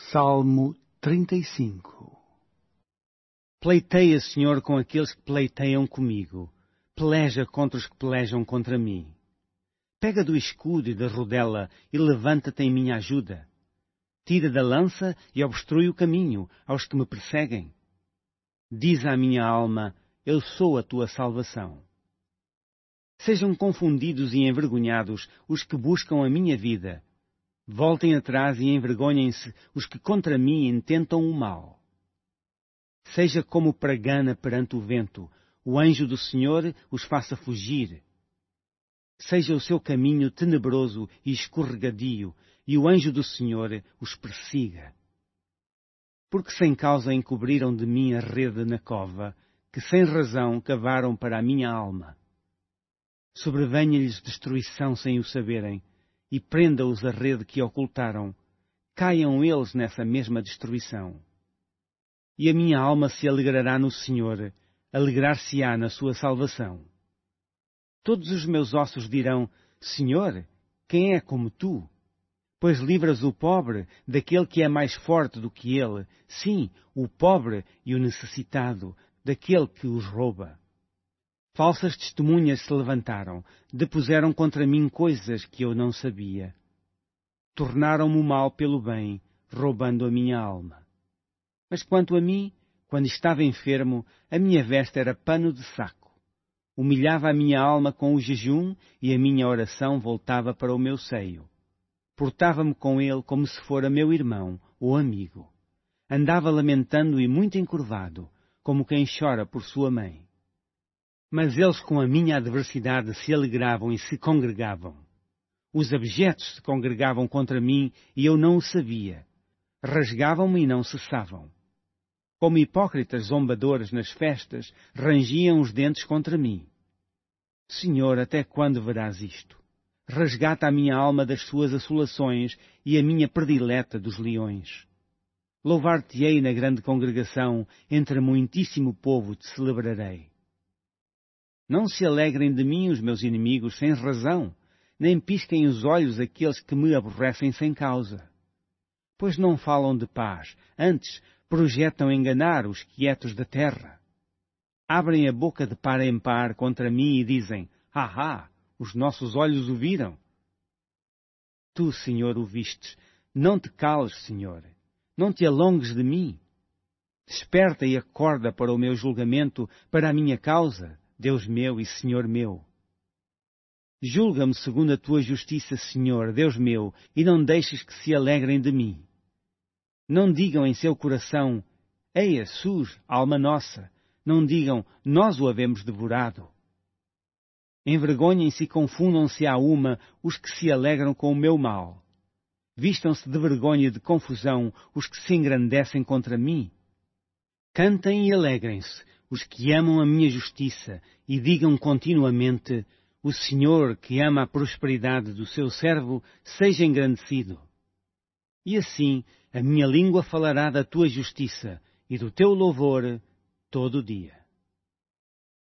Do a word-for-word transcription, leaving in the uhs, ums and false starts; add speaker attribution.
Speaker 1: Salmo trinta e cinco.
Speaker 2: Pleiteia, Senhor, com aqueles que pleiteiam comigo. Peleja contra os que pelejam contra mim. Pega do escudo e da rodela e levanta-te em minha ajuda. Tira da lança e obstrui o caminho aos que me perseguem. Diz à minha alma, eu sou a tua salvação. Sejam confundidos e envergonhados os que buscam a minha vida. Voltem atrás e envergonhem-se os que contra mim intentam o mal. Seja como pragana perante o vento, o anjo do Senhor os faça fugir. Seja o seu caminho tenebroso e escorregadio, e o anjo do Senhor os persiga. Porque sem causa encobriram de mim a rede na cova, que sem razão cavaram para a minha alma. Sobrevenha-lhes destruição sem o saberem, e prenda-os a rede que ocultaram, caiam eles nessa mesma destruição. E a minha alma se alegrará no Senhor, alegrar-se-á na sua salvação. Todos os meus ossos dirão, Senhor, quem é como tu? Pois livras o pobre daquele que é mais forte do que ele, sim, o pobre e o necessitado, daquele que os rouba. Falsas testemunhas se levantaram, depuseram contra mim coisas que eu não sabia. Tornaram-me o mal pelo bem, roubando a minha alma. Mas quanto a mim, quando estava enfermo, a minha veste era pano de saco. Humilhava a minha alma com o jejum e a minha oração voltava para o meu seio. Portava-me com ele como se fora meu irmão ou amigo. Andava lamentando e muito encurvado, como quem chora por sua mãe. Mas eles com a minha adversidade se alegravam e se congregavam. Os abjetos se congregavam contra mim e eu não o sabia. Rasgavam-me e não cessavam. Como hipócritas zombadores nas festas, rangiam os dentes contra mim. Senhor, até quando verás isto? Resgata a minha alma das suas assolações e a minha predileta dos leões. Louvar-te-ei na grande congregação, entre muitíssimo povo te celebrarei. Não se alegrem de mim os meus inimigos sem razão, nem pisquem os olhos aqueles que me aborrecem sem causa. Pois não falam de paz, antes projetam enganar os quietos da terra. Abrem a boca de par em par contra mim e dizem, ah, os nossos olhos o viram. Tu, Senhor, o vistes, não te cales, Senhor, não te alongues de mim. Desperta e acorda para o meu julgamento, para a minha causa, Deus meu e Senhor meu. Julga-me segundo a tua justiça, Senhor, Deus meu, e não deixes que se alegrem de mim. Não digam em seu coração, eia, sus, alma nossa. Não digam, nós o havemos devorado. Envergonhem-se e confundam-se à uma os que se alegram com o meu mal. Vistam-se de vergonha e de confusão os que se engrandecem contra mim. Cantem e alegrem-se os que amam a minha justiça, e digam continuamente, o Senhor que ama a prosperidade do seu servo, seja engrandecido. E assim a minha língua falará da tua justiça e do teu louvor todo o dia.